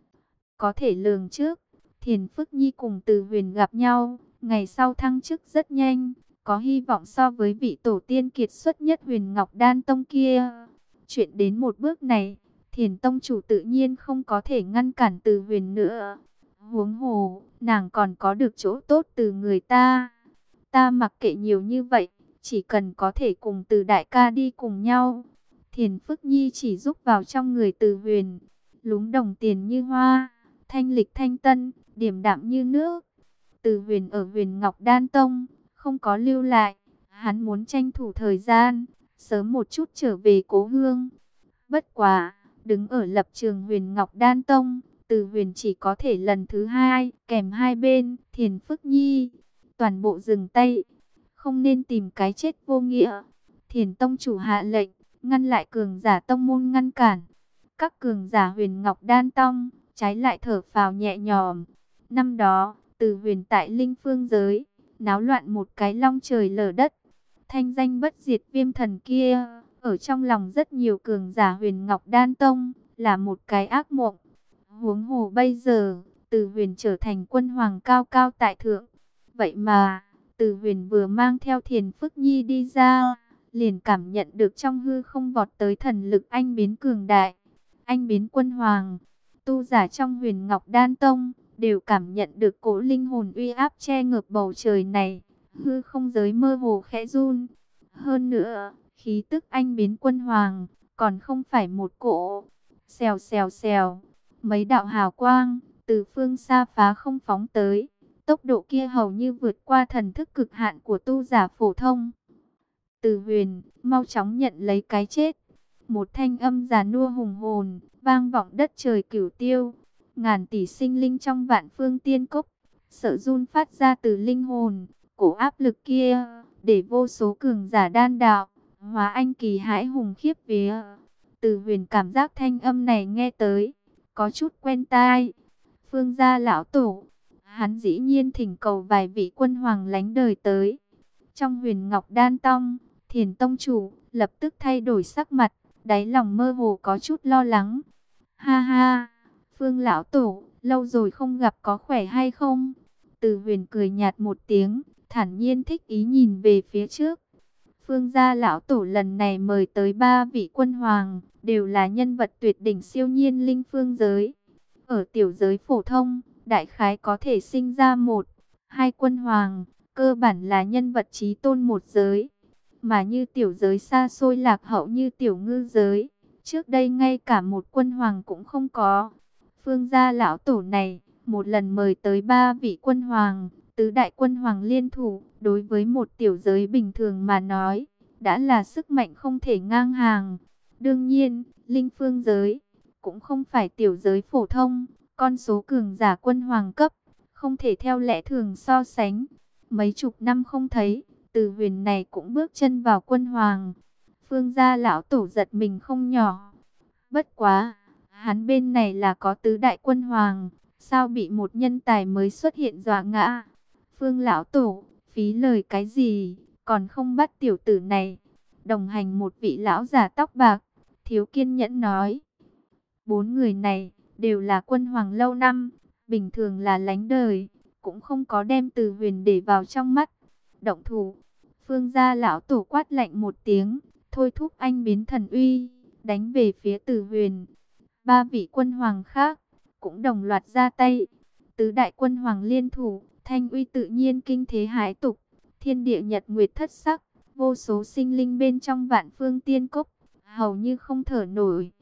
Có thể lường trước, Thiền Phước Nhi cùng Từ Huyền gặp nhau, ngày sau thăng chức rất nhanh, có hy vọng so với vị tổ tiên kiệt xuất nhất Huyền Ngọc Đan Tông kia. Chuyện đến một bước này, Thiền Tông chủ tự nhiên không có thể ngăn cản Từ Huyền nữa. Huống hồ, nàng còn có được chỗ tốt từ người ta. Ta mặc kệ nhiều như vậy, chỉ cần có thể cùng Từ đại ca đi cùng nhau. Thiền Phước Nhi chỉ giúp vào trong người Từ Huyền, lúm đồng tiền như hoa, thanh lịch thanh tân, điềm đạm như nước. Từ Huyền ở Huyền Ngọc Đan Tông không có lưu lại, hắn muốn tranh thủ thời gian, sớm một chút trở về cố hương. Bất quá, đứng ở lập trường Huyền Ngọc Đan Tông, Từ Huyền chỉ có thể lần thứ hai kèm hai bên Thiền Phước Nhi, toàn bộ dừng tay, không nên tìm cái chết vô nghĩa. Thiền tông chủ hạ lệnh, ngăn lại cường giả tông môn ngăn cản. Các cường giả Huyền Ngọc Đan Tông trái lại thở phào nhẹ nhõm. Năm đó, Từ Huyền tại Linh Phương giới náo loạn một cái long trời lở đất. Thanh danh bất diệt Viêm thần kia, ở trong lòng rất nhiều cường giả Huyền Ngọc Đan Tông là một cái ác mộng. Huống hồ bây giờ, Từ Huyền trở thành quân hoàng cao cao tại thượng. Vậy mà, Từ Huyền vừa mang theo Thiền Phước Nhi đi ra, liền cảm nhận được trong hư không vọt tới thần lực anh biến cường đại. Anh biến quân hoàng, tu giả trong Huyền Ngọc Đan Tông đều cảm nhận được cỗ linh hồn uy áp che ngợp bầu trời này. Hư không giới mơ hồ khẽ run. Hơn nữa, khí tức anh biến quân hoàng còn không phải một cỗ. Xèo xèo xèo, mấy đạo hào quang từ phương xa phá không phóng tới. Tốc độ kia hầu như vượt qua thần thức cực hạn của tu giả phổ thông. Từ Huyền, mau chóng nhận lấy cái chết. Một thanh âm già nua hùng hồn, vang vọng đất trời cửu tiêu. Ngàn tỷ sinh linh trong vạn phương tiên cốc, sợ run phát ra từ linh hồn. Cổ áp lực kia, để vô số cường giả đan đạo, hóa anh kỳ hãi hùng khiếp vía. Từ Huyền cảm giác thanh âm này nghe tới, có chút quen tai. Phương gia lão tổ, hắn dĩ nhiên thỉnh cầu vài vị quân hoàng lánh đời tới. Trong Huyền Ngọc Đan Tông, Thiền tông chủ lập tức thay đổi sắc mặt, đáy lòng mơ hồ có chút lo lắng. Ha ha, Phương lão tổ, lâu rồi không gặp, có khỏe hay không? Từ Huyền cười nhạt một tiếng, thản nhiên thích ý nhìn về phía trước. Phương gia lão tổ lần này mời tới ba vị quân hoàng, đều là nhân vật tuyệt đỉnh siêu nhiên linh phương giới. Ở tiểu giới phổ thông, đại khái có thể sinh ra một, hai quân hoàng, cơ bản là nhân vật chí tôn một giới. Mà như tiểu giới xa xôi lạc hậu như tiểu ngư giới, trước đây ngay cả một quân hoàng cũng không có. Phương gia lão tổ này, một lần mời tới ba vị quân hoàng, tứ đại quân hoàng liên thủ, đối với một tiểu giới bình thường mà nói, đã là sức mạnh không thể ngang hàng. Đương nhiên, linh phương giới cũng không phải tiểu giới phổ thông, con số cường giả quân hoàng cấp không thể theo lẽ thường so sánh. Mấy chục năm không thấy, Từ Huyền này cũng bước chân vào quân hoàng. Phương gia lão tổ giật mình không nhỏ. Bất quá, hắn bên này là có tứ đại quân hoàng, sao bị một nhân tài mới xuất hiện dọa ngã? Phương lão tổ, phí lời cái gì, còn không bắt tiểu tử này? Đồng hành một vị lão già tóc bạc, thiếu kiên nhẫn nói. Bốn người này đều là quân hoàng lâu năm, bình thường là lánh đời, cũng không có đem Từ Huyền để vào trong mắt. Động thủ. Phương gia lão tổ quát lạnh một tiếng, thôi thúc anh biến thần uy, đánh về phía Từ Huyền. Ba vị quân hoàng khác cũng đồng loạt ra tay. Tứ đại quân hoàng liên thủ, thanh uy tự nhiên kinh thế hãi tục, thiên địa nhật nguyệt thất sắc, vô số sinh linh bên trong vạn phương tiên cốc hầu như không thở nổi.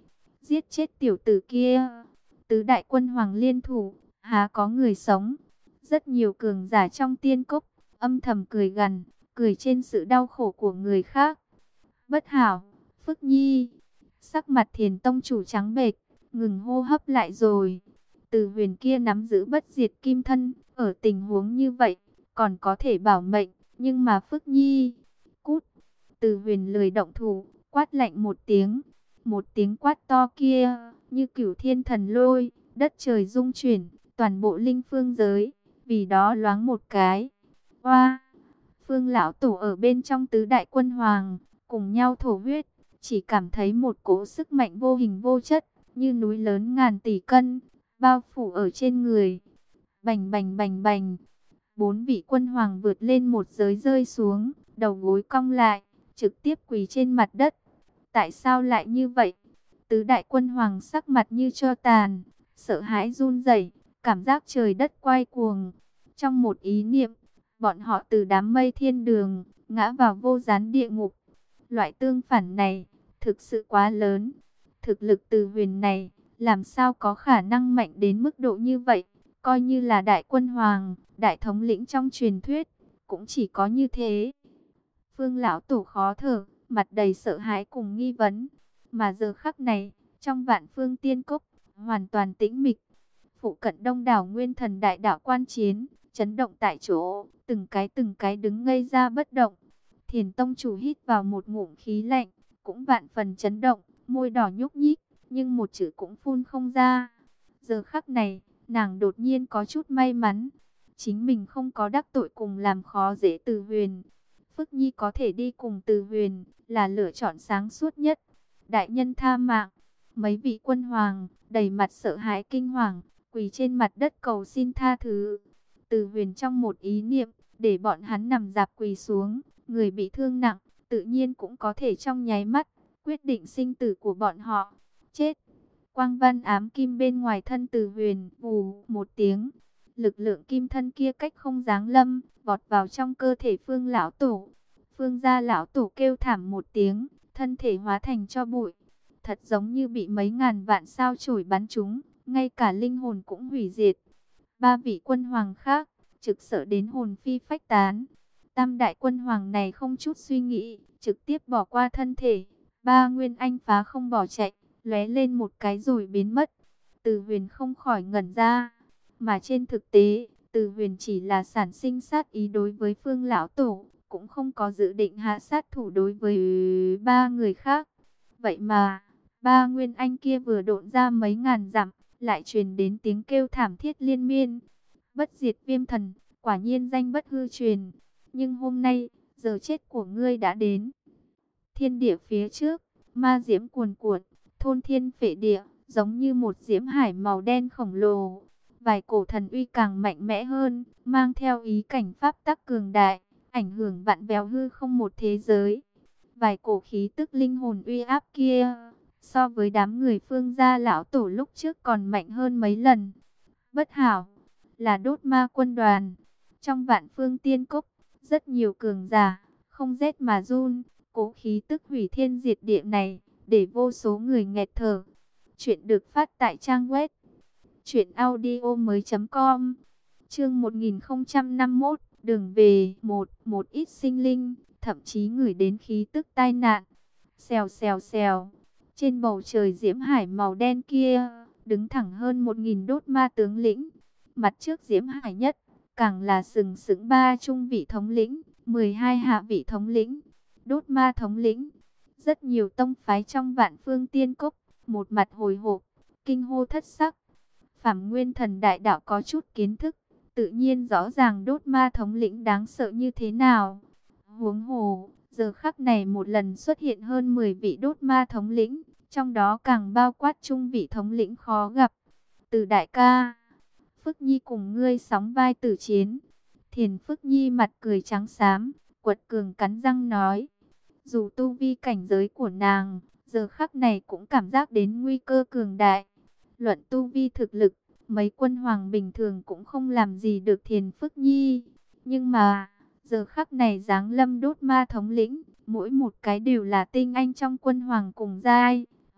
giết chết tiểu tử kia. Tứ đại quân hoàng liên thủ, há có người sống. Rất nhiều cường giả trong tiên cốc âm thầm cười gằn, cười trên sự đau khổ của người khác. Bất hảo, Phước Nhi. Sắc mặt Thiền tông chủ trắng bệch, ngừng hô hấp lại rồi. Từ huyền kia nắm giữ bất diệt kim thân, ở tình huống như vậy, còn có thể bảo mệnh, nhưng mà Phước Nhi, cút. Từ huyền lười động thủ, quát lạnh một tiếng. Một tiếng quát to kia, như cửu thiên thần lôi, đất trời rung chuyển, toàn bộ linh phương giới, vì đó loáng một cái. Oa, Phương lão tổ ở bên trong tứ đại quân hoàng, cùng nhau thổ huyết, chỉ cảm thấy một cỗ sức mạnh vô hình vô chất, như núi lớn ngàn tỷ cân, bao phủ ở trên người. Bành bành bành bành, bốn vị quân hoàng vượt lên một giới rơi xuống, đầu gối cong lại, trực tiếp quỳ trên mặt đất. Tại sao lại như vậy? Tứ đại quân hoàng sắc mặt như tro tàn, sợ hãi run rẩy, cảm giác trời đất quay cuồng. Trong một ý niệm, bọn họ từ đám mây thiên đường, ngã vào vô gián địa ngục. Loại tương phản này, thực sự quá lớn. Thực lực từ huyền này, làm sao có khả năng mạnh đến mức độ như vậy? Coi như là đại quân hoàng, đại thống lĩnh trong truyền thuyết, cũng chỉ có như thế. Phương lão tổ khó thở, mặt đầy sợ hãi cùng nghi vấn. Mà giờ khắc này, trong vạn phương tiên cốc, hoàn toàn tĩnh mịch. Phụ cận đông đảo nguyên thần đại đạo quan chiến, chấn động tại chỗ, từng cái từng cái đứng ngây ra bất động. Thiền tông chủ hít vào một ngụm khí lạnh, cũng vạn phần chấn động, môi đỏ nhúc nhích, nhưng một chữ cũng phun không ra. Giờ khắc này, nàng đột nhiên có chút may mắn. Chính mình không có đắc tội cùng làm khó dễ Từ huyền. Phước Nhi có thể đi cùng Từ huyền, là lựa chọn sáng suốt nhất. Đại nhân tha mạng. Mấy vị quân hoàng, đầy mặt sợ hãi kinh hoàng, quỳ trên mặt đất cầu xin tha thứ. Từ huyền trong một ý niệm, để bọn hắn nằm dạp quỳ xuống. Người bị thương nặng, tự nhiên cũng có thể trong nháy mắt, quyết định sinh tử của bọn họ. Chết! Quang văn ám kim bên ngoài thân Từ huyền, vù một tiếng. Lực lượng kim thân kia cách không giáng lâm, vọt vào trong cơ thể Phương lão tổ. Phương gia lão tổ kêu thảm một tiếng, thân thể hóa thành tro bụi. Thật giống như bị mấy ngàn vạn sao chổi bắn trúng, ngay cả linh hồn cũng hủy diệt. Ba vị quân hoàng khác, trực sợ đến hồn phi phách tán. Tam đại quân hoàng này không chút suy nghĩ, trực tiếp bỏ qua thân thể. Ba nguyên anh phá không bỏ chạy, lóe lên một cái rồi biến mất. Từ huyền không khỏi ngẩn ra. Mà trên thực tế, Từ huyền chỉ là sản sinh sát ý đối với Phương lão tổ, cũng không có dự định hạ sát thủ đối với ba người khác. Vậy mà, ba nguyên anh kia vừa độn ra mấy ngàn dặm, lại truyền đến tiếng kêu thảm thiết liên miên. Bất diệt viêm thần, quả nhiên danh bất hư truyền. Nhưng hôm nay, giờ chết của ngươi đã đến. Thiên địa phía trước, ma diễm cuồn cuộn, thôn thiên phệ địa, giống như một diễm hải màu đen khổng lồ. Vài cổ thần uy càng mạnh mẽ hơn, mang theo ý cảnh pháp tắc cường đại, ảnh hưởng vạn vẹo hư không một thế giới. Vài cổ khí tức linh hồn uy áp kia, so với đám người Phương gia lão tổ lúc trước còn mạnh hơn mấy lần. Bất hảo, là đốt ma quân đoàn. Trong vạn phương tiên cốc, rất nhiều cường giả, không rét mà run, cố khí tức hủy thiên diệt địa này, để vô số người nghẹt thở. Chuyện được phát tại trang web truyện audio mới chấm com. Chương một nghìn không trăm năm mươi mốt, đường về một, một ít sinh linh, thậm chí ngửi đến khí tức tai nạn. Xèo xèo xèo, trên bầu trời diễm hải màu đen kia, đứng thẳng hơn một nghìn đốt ma tướng lĩnh. Mặt trước diễm hải nhất, càng là sừng sững ba trung vị thống lĩnh, mười hai hạ vị thống lĩnh, đốt ma thống lĩnh. Rất nhiều tông phái trong vạn phương tiên cốc, một mặt hồi hộp, kinh hô thất sắc. Phạm Nguyên Thần đại đạo có chút kiến thức, tự nhiên rõ ràng đốt ma thống lĩnh đáng sợ như thế nào. Huống hồ, giờ khắc này một lần xuất hiện hơn mười vị đốt ma thống lĩnh, trong đó càng bao quát trung vị thống lĩnh khó gặp. Từ đại ca, Phước Nhi cùng ngươi sóng vai tử chiến. Thiền Phước Nhi mặt cười trắng xám, quật cường cắn răng nói. Dù tu vi cảnh giới của nàng, giờ khắc này cũng cảm giác đến nguy cơ cường đại. Luận tu vi thực lực, mấy quân hoàng bình thường cũng không làm gì được Thiền Phước Nhi. Nhưng mà, giờ khắc này giáng lâm đốt ma thống lĩnh, mỗi một cái đều là tinh anh trong quân hoàng cùng giai.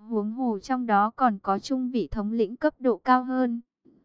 Huống hồ trong đó còn có trung vị thống lĩnh cấp độ cao hơn.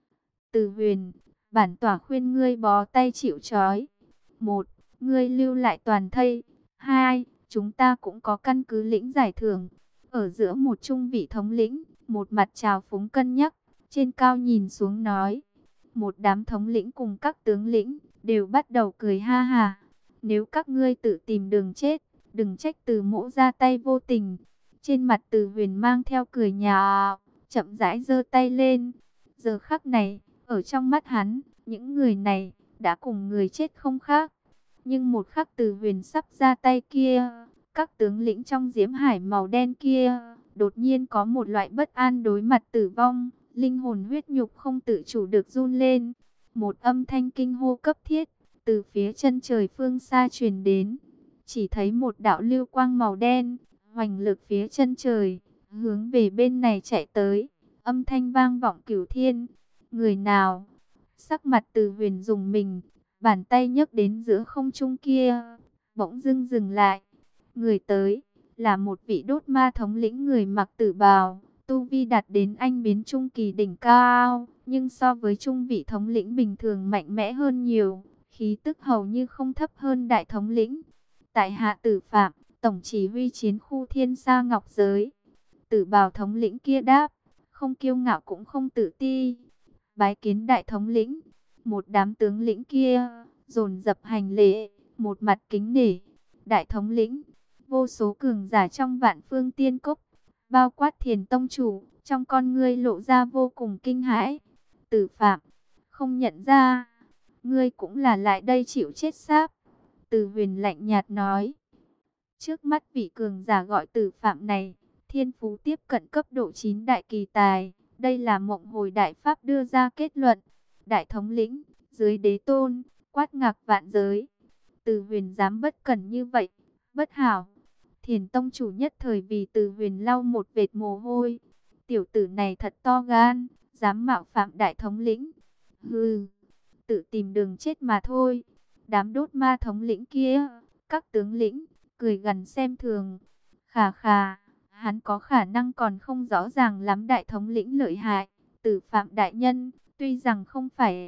Từ Huyền, bản tỏa khuyên ngươi bó tay chịu trói. Một, ngươi lưu lại toàn thây. Hai, chúng ta cũng có căn cứ lĩnh giải thưởng. Ở giữa một trung vị thống lĩnh, một mặt trào phúng cân nhắc, trên cao nhìn xuống nói. Một đám thống lĩnh cùng các tướng lĩnh đều bắt đầu cười ha hà. Nếu các ngươi tự tìm đường chết, đừng trách Từ Mỗ ra tay vô tình. Trên mặt Từ Huyền mang theo cười nhạo, chậm rãi giơ tay lên. Giờ khắc này, ở trong mắt hắn, những người này đã cùng người chết không khác. Nhưng một khắc Từ Huyền sắp ra tay kia, các tướng lĩnh trong diễm hải màu đen kia, đột nhiên có một loại bất an đối mặt tử vong. Linh hồn huyết nhục không tự chủ được run lên. Một âm thanh kinh hô cấp thiết từ phía chân trời phương xa truyền đến. Chỉ thấy một đạo lưu quang màu đen hoành lực phía chân trời, hướng về bên này chạy tới. Âm thanh vang vọng cửu thiên. Người nào? Sắc mặt Từ Huyền dùng mình, bàn tay nhấc đến giữa không trung kia, bỗng dưng dừng lại. Người tới là một vị đốt ma thống lĩnh người mặc tử bào, tu vi đạt đến anh biến trung kỳ đỉnh cao, nhưng so với trung vị thống lĩnh bình thường mạnh mẽ hơn nhiều, khí tức hầu như không thấp hơn đại thống lĩnh. Tại hạ Tử Phạm, tổng chỉ huy chiến khu Thiên Sa Ngọc Giới. Tử bào thống lĩnh kia đáp, không kiêu ngạo cũng không tự ti. Bái kiến đại thống lĩnh. Một đám tướng lĩnh kia dồn dập hành lễ, một mặt kính nể. Đại thống lĩnh, vô số cường giả trong Vạn Phương Tiên Cốc, bao quát Thiền tông chủ, trong con ngươi lộ ra vô cùng kinh hãi. Tử Phạm, không nhận ra, ngươi cũng là lại đây chịu chết sáp. Từ Huyền lạnh nhạt nói. Trước mắt vị cường giả gọi Tử Phạm này, thiên phú tiếp cận cấp độ chín đại kỳ tài. Đây là Mộng Hồi Đại Pháp đưa ra kết luận. Đại thống lĩnh, dưới đế tôn, quát ngạc vạn giới. Từ Huyền dám bất cẩn như vậy, bất hảo. Thiền tông chủ nhất thời vì Từ Huyền lau một vệt mồ hôi. Tiểu tử này thật to gan, dám mạo phạm đại thống lĩnh. Hừ, tự tìm đường chết mà thôi. Đám đốt ma thống lĩnh kia, các tướng lĩnh, cười gằn xem thường. Khà khà, hắn có khả năng còn không rõ ràng lắm đại thống lĩnh lợi hại. Tử Phạm đại nhân, tuy rằng không phải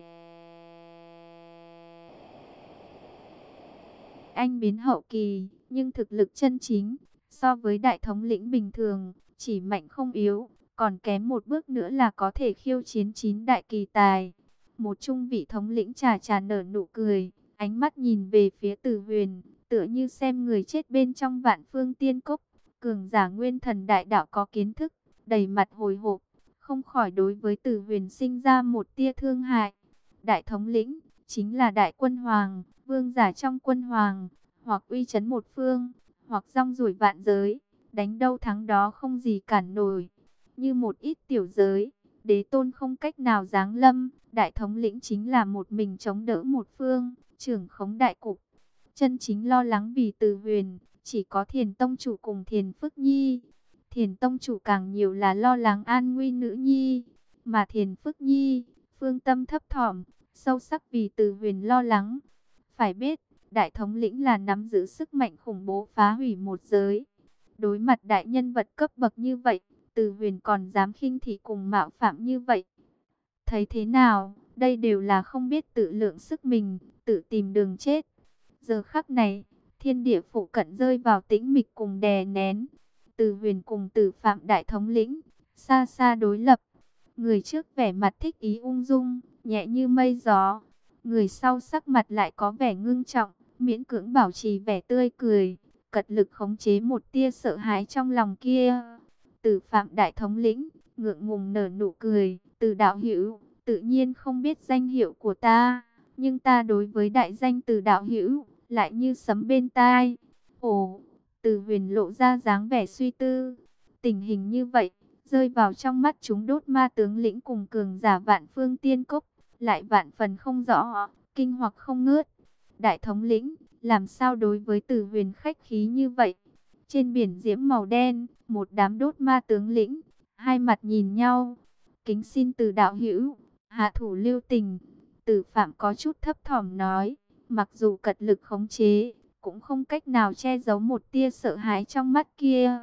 anh biến hậu kỳ, nhưng thực lực chân chính, so với đại thống lĩnh bình thường, chỉ mạnh không yếu, còn kém một bước nữa là có thể khiêu chiến chín đại kỳ tài. Một trung vị thống lĩnh trà trà nở nụ cười, ánh mắt nhìn về phía Từ Huyền, tựa như xem người chết bên trong Vạn Phương Tiên Cốc. Cường giả nguyên thần đại đạo có kiến thức, đầy mặt hồi hộp, không khỏi đối với Từ Huyền sinh ra một tia thương hại. Đại thống lĩnh, chính là đại quân hoàng, vương giả trong quân hoàng, hoặc uy chấn một phương, hoặc rong ruổi vạn giới, đánh đâu thắng đó không gì cản nổi. Như một ít tiểu giới, đế tôn không cách nào giáng lâm, đại thống lĩnh chính là một mình chống đỡ một phương, trưởng khống đại cục. Chân chính lo lắng vì Từ Huyền, chỉ có Thiền tông chủ cùng Thiền Phức Nhi. Thiền tông chủ càng nhiều là lo lắng an nguy nữ nhi, mà Thiền Phức Nhi, phương tâm thấp thỏm, sâu sắc vì Từ Huyền lo lắng. Phải biết, đại thống lĩnh là nắm giữ sức mạnh khủng bố phá hủy một giới. Đối mặt đại nhân vật cấp bậc như vậy, Từ Huyền còn dám khinh thị cùng mạo phạm như vậy. Thấy thế nào, đây đều là không biết tự lượng sức mình, tự tìm đường chết. Giờ khắc này, thiên địa phụ cận rơi vào tĩnh mịch cùng đè nén. Từ Huyền cùng Tử Phạm đại thống lĩnh, xa xa đối lập. Người trước vẻ mặt thích ý ung dung, nhẹ như mây gió. Người sau sắc mặt lại có vẻ ngưng trọng, miễn cưỡng bảo trì vẻ tươi cười, cật lực khống chế một tia sợ hãi trong lòng kia. Tử Phạm đại thống lĩnh, ngượng ngùng nở nụ cười, Từ đạo hữu, tự nhiên không biết danh hiệu của ta, nhưng ta đối với đại danh Từ đạo hữu, lại như sấm bên tai. Ồ, Từ Huyền lộ ra dáng vẻ suy tư. Tình hình như vậy, rơi vào trong mắt chúng đốt ma tướng lĩnh cùng cường giả Vạn Phương Tiên Cốc, lại vạn phần không rõ, kinh hoặc không ngớt. Đại thống lĩnh, làm sao đối với Từ Huyền khách khí như vậy? Trên biển diễm màu đen, một đám đốt ma tướng lĩnh, hai mặt nhìn nhau. Kính xin Từ đạo hữu, hạ thủ lưu tình. Tử Phạm có chút thấp thỏm nói, mặc dù cật lực khống chế, cũng không cách nào che giấu một tia sợ hãi trong mắt kia.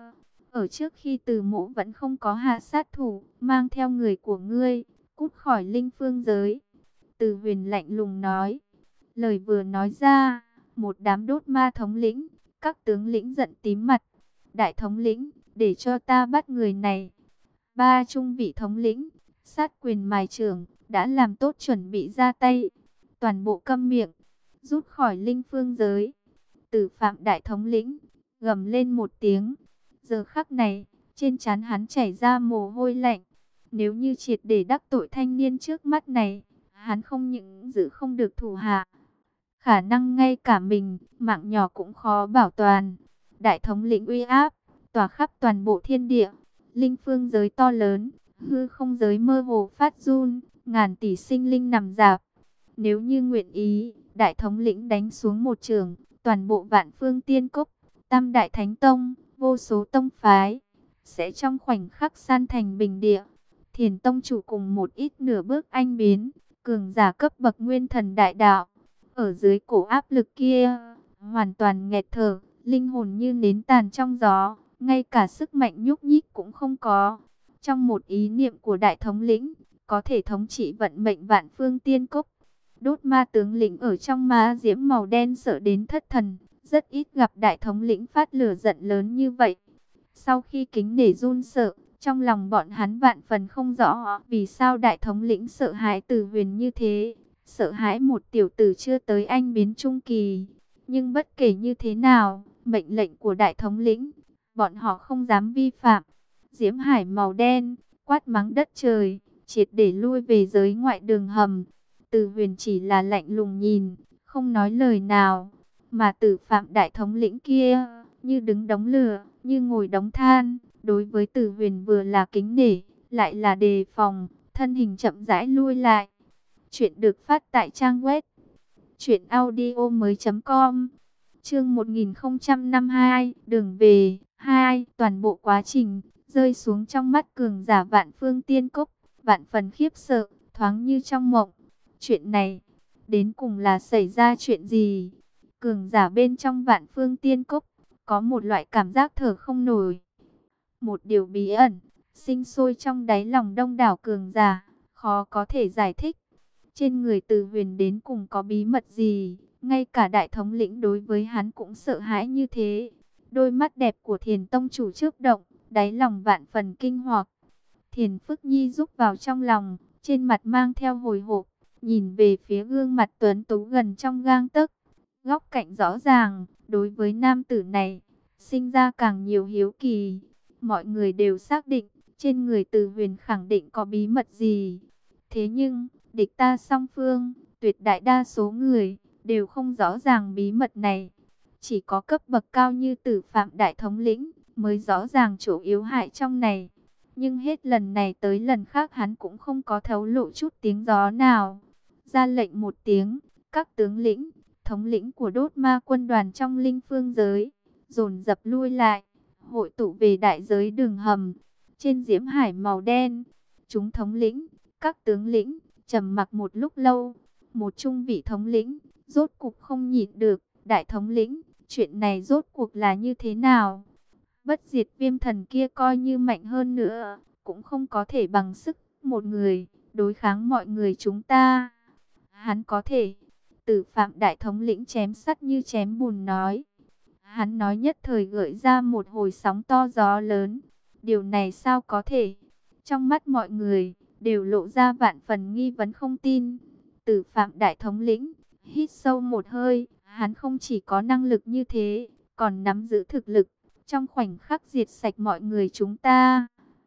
ở trước khi Từ Mỗ vẫn không có hạ sát thủ, mang theo người của ngươi, cút khỏi linh phương giới. Từ Huyền lạnh lùng nói. Lời vừa nói ra, một đám đốt ma thống lĩnh, các tướng lĩnh giận tím mặt. Đại thống lĩnh, để cho ta bắt người này. Ba trung vị thống lĩnh, sát quyền mài trưởng, đã làm tốt chuẩn bị ra tay. Toàn bộ câm miệng, rút khỏi linh phương giới. Tử Phạm đại thống lĩnh, gầm lên một tiếng. Giờ khắc này, trên trán hắn chảy ra mồ hôi lạnh. Nếu như triệt để đắc tội thanh niên trước mắt này, hắn không những giữ không được thủ hạ, khả năng ngay cả mình, mạng nhỏ cũng khó bảo toàn. Đại thống lĩnh uy áp, tỏa khắp toàn bộ thiên địa. Linh phương giới to lớn, hư không giới mơ hồ phát run, ngàn tỷ sinh linh nằm rạp. Nếu như nguyện ý, đại thống lĩnh đánh xuống một trường, toàn bộ vạn phương tiên cốc, tam đại thánh tông, vô số tông phái, sẽ trong khoảnh khắc san thành bình địa. Thiền tông chủ cùng một ít nửa bước anh biến, cường giả cấp bậc nguyên thần đại đạo. Ở dưới cổ áp lực kia, hoàn toàn nghẹt thở, linh hồn như nến tàn trong gió, ngay cả sức mạnh nhúc nhích cũng không có. Trong một ý niệm của đại thống lĩnh, có thể thống trị vận mệnh vạn phương tiên cốc. Đốt ma tướng lĩnh ở trong ma diễm màu đen sợ đến thất thần, rất ít gặp đại thống lĩnh phát lửa giận lớn như vậy. Sau khi kính nể run sợ, trong lòng bọn hắn vạn phần không rõ vì sao đại thống lĩnh sợ hãi Từ Huyền như thế, sợ hãi một tiểu tử chưa tới anh biến trung kỳ. Nhưng bất kể như thế nào, mệnh lệnh của đại thống lĩnh, bọn họ không dám vi phạm. Diễm hải màu đen, quát mắng đất trời, triệt để lui về giới ngoại đường hầm. Từ Huyền chỉ là lạnh lùng nhìn, không nói lời nào, mà Tử Phạm đại thống lĩnh kia, như đứng đống lửa, như ngồi đống than, đối với Từ Huyền vừa là kính nể, lại là đề phòng, thân hình chậm rãi lui lại. Chuyện được phát tại trang web truyện audio mới chấm com. Chương một nghìn không trăm năm mươi hai, đường về hai, toàn bộ quá trình rơi xuống trong mắt cường giả vạn phương tiên cốc, vạn phần khiếp sợ, thoáng như trong mộng. Chuyện này, đến cùng là xảy ra chuyện gì? Cường giả bên trong vạn phương tiên cốc, có một loại cảm giác thở không nổi. Một điều bí ẩn, sinh sôi trong đáy lòng đông đảo cường giả, khó có thể giải thích. Trên người Từ Huyền đến cùng có bí mật gì? Ngay cả đại thống lĩnh đối với hắn cũng sợ hãi như thế. Đôi mắt đẹp của Thiền tông chủ chớp động, đáy lòng vạn phần kinh hoặc. Thiền Phức Nhi rúc vào trong lòng, trên mặt mang theo hồi hộp, nhìn về phía gương mặt tuấn tú gần trong gang tấc. Góc cạnh rõ ràng, đối với nam tử này, sinh ra càng nhiều hiếu kỳ. Mọi người đều xác định, trên người Từ Huyền khẳng định có bí mật gì. Thế nhưng, địch ta song phương, tuyệt đại đa số người, đều không rõ ràng bí mật này. Chỉ có cấp bậc cao như Tử Phạm đại thống lĩnh, mới rõ ràng chỗ yếu hại trong này. Nhưng hết lần này tới lần khác hắn cũng không có thấu lộ chút tiếng gió nào. Ra lệnh một tiếng, các tướng lĩnh, thống lĩnh của đốt ma quân đoàn trong linh phương giới, dồn dập lui lại, hội tụ về đại giới đường hầm. Trên diễm hải màu đen, chúng thống lĩnh, các tướng lĩnh, trầm mặc một lúc lâu. Một trung vị thống lĩnh, rốt cuộc không nhịn được, đại thống lĩnh, chuyện này rốt cuộc là như thế nào? Bất diệt viêm thần kia coi như mạnh hơn nữa, cũng không có thể bằng sức một người, đối kháng mọi người chúng ta. Hắn có thể. Tử Phạm đại thống lĩnh chém sắt như chém bùn nói. Hắn nói nhất thời gợi ra một hồi sóng to gió lớn. Điều này sao có thể? Trong mắt mọi người, đều lộ ra vạn phần nghi vấn không tin. Tử Phạm đại thống lĩnh, hít sâu một hơi, hắn không chỉ có năng lực như thế, còn nắm giữ thực lực, trong khoảnh khắc diệt sạch mọi người chúng ta.